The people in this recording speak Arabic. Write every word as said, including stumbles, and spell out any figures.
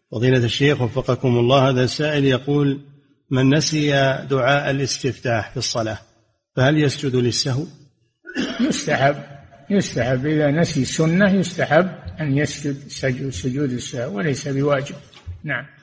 فضيلة الشيخ وفقكم الله، هذا سائل يقول: من نسي دعاء الاستفتاح في الصلاة فهل يسجد للسهو؟ يستحب يستحب إذا نسي سنة يستحب أن يسجد سجود السهو وليس بواجب. نعم.